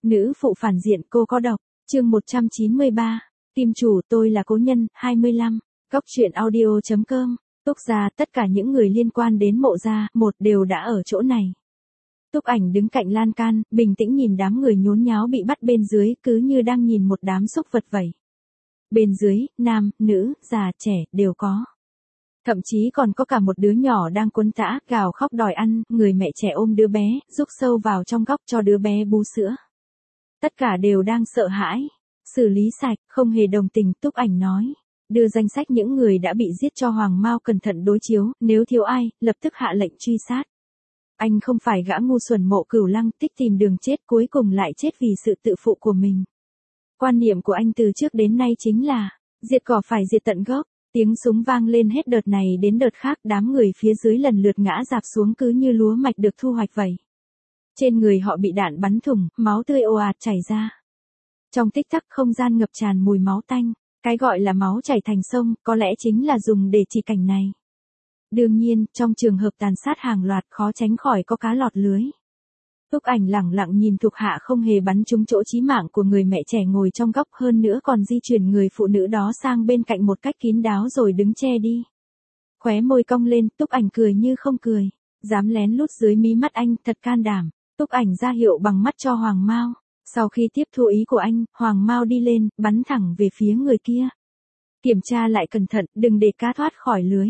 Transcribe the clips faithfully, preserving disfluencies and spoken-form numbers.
Nữ phụ phản diện cô có độc, chương một trăm chín mươi ba, tim chủ tôi là cố nhân, hai mươi lăm, Cóc truyện audio chấm com, Túc gia tất cả những người liên quan đến mộ gia, một đều đã ở chỗ này. Túc Ảnh đứng cạnh lan can, bình tĩnh nhìn đám người nhốn nháo bị bắt bên dưới cứ như đang nhìn một đám súc vật vậy. Bên dưới, nam, nữ, già, trẻ, đều có. Thậm chí còn có cả một đứa nhỏ đang quấn tã, gào khóc đòi ăn, người mẹ trẻ ôm đứa bé, rúc sâu vào trong góc cho đứa bé bú sữa. Tất cả đều đang sợ hãi. Xử lý sạch, không hề đồng tình, Túc Ảnh nói. Đưa danh sách những người đã bị giết cho Hoàng Mao cẩn thận đối chiếu, nếu thiếu ai, lập tức hạ lệnh truy sát. Anh không phải gã ngu xuẩn Mộ Cửu Lăng tích tìm đường chết cuối cùng lại chết vì sự tự phụ của mình. Quan niệm của anh từ trước đến nay chính là, diệt cỏ phải diệt tận gốc. Tiếng súng vang lên hết đợt này đến đợt khác, đám người phía dưới lần lượt ngã rạp xuống cứ như lúa mạch được thu hoạch vậy. Trên người họ bị đạn bắn thủng, máu tươi ồ ạt chảy ra. Trong tích tắc không gian ngập tràn mùi máu tanh, cái gọi là máu chảy thành sông, có lẽ chính là dùng để chỉ cảnh này. Đương nhiên, trong trường hợp tàn sát hàng loạt khó tránh khỏi có cá lọt lưới. Túc Ảnh lẳng lặng nhìn thuộc hạ không hề bắn trúng chỗ chí mạng của người mẹ trẻ ngồi trong góc, hơn nữa còn di chuyển người phụ nữ đó sang bên cạnh một cách kín đáo rồi đứng che đi. Khóe môi cong lên, Túc Ảnh cười như không cười. Dám lén lút dưới mí mắt anh, thật can đảm. Túc Ảnh ra hiệu bằng mắt cho Hoàng Mao. Sau khi tiếp thu ý của anh, Hoàng Mao đi lên, bắn thẳng về phía người kia. Kiểm tra lại cẩn thận, đừng để cá thoát khỏi lưới.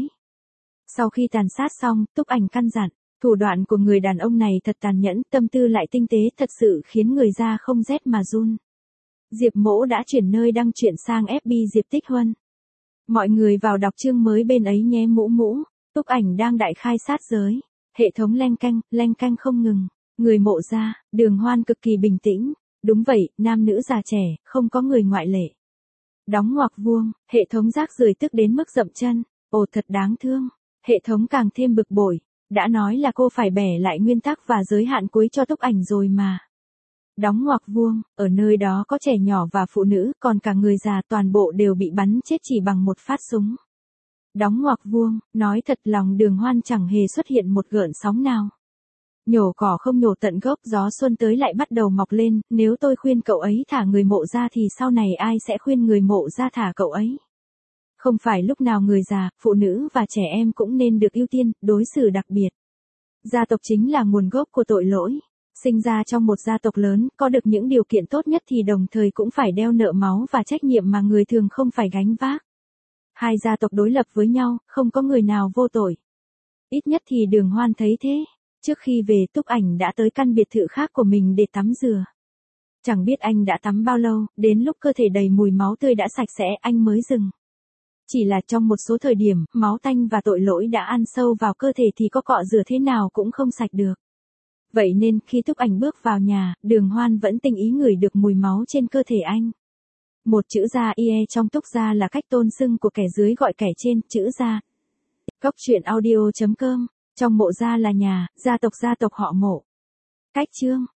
Sau khi tàn sát xong, Túc Ảnh căn dặn. Thủ đoạn của người đàn ông này thật tàn nhẫn, tâm tư lại tinh tế, thật sự khiến người ra không rét mà run. Diệp Mỗ đã chuyển nơi đăng truyện sang ép bê Diệp Tích Huân. Mọi người vào đọc chương mới bên ấy nhé. Mũ mũ, Túc Ảnh đang đại khai sát giới. Hệ thống leng canh, leng canh không ngừng. Người Mộ gia, Đường Hoan cực kỳ bình tĩnh. Đúng vậy, nam nữ già trẻ, không có người ngoại lệ. Đóng ngoặc vuông, hệ thống rác rưởi tức đến mức dậm chân. Ồ thật đáng thương. Hệ thống càng thêm bực bội. Đã nói là cô phải bẻ lại nguyên tắc và giới hạn cuối cho Túc Ảnh rồi mà. Đóng ngoặc vuông, ở nơi đó có trẻ nhỏ và phụ nữ, còn cả người già toàn bộ đều bị bắn chết chỉ bằng một phát súng. Đóng ngoặc vuông, nói thật lòng Đường Hoan chẳng hề xuất hiện một gợn sóng nào. Nhổ cỏ không nhổ tận gốc, gió xuân tới lại bắt đầu mọc lên, nếu tôi khuyên cậu ấy thả người Mộ ra thì sau này ai sẽ khuyên người Mộ ra thả cậu ấy? Không phải lúc nào người già, phụ nữ và trẻ em cũng nên được ưu tiên, đối xử đặc biệt. Gia tộc chính là nguồn gốc của tội lỗi. Sinh ra trong một gia tộc lớn, có được những điều kiện tốt nhất thì đồng thời cũng phải đeo nợ máu và trách nhiệm mà người thường không phải gánh vác. Hai gia tộc đối lập với nhau, không có người nào vô tội. Ít nhất thì Đường Hoan thấy thế. Trước khi về, Túc Ảnh đã tới căn biệt thự khác của mình để tắm rửa. Chẳng biết anh đã tắm bao lâu, đến lúc cơ thể đầy mùi máu tươi đã sạch sẽ, anh mới dừng. Chỉ là trong một số thời điểm, máu tanh và tội lỗi đã ăn sâu vào cơ thể thì có cọ rửa thế nào cũng không sạch được. Vậy nên, khi Túc Ảnh bước vào nhà, Đường Hoan vẫn tinh ý ngửi được mùi máu trên cơ thể anh. Một chữ gia ie trong Túc gia là cách tôn xưng của kẻ dưới gọi kẻ trên, chữ gia. Cóc truyện audio chấm com, trong Mộ gia là nhà, gia tộc gia tộc họ Mộ. Cách chương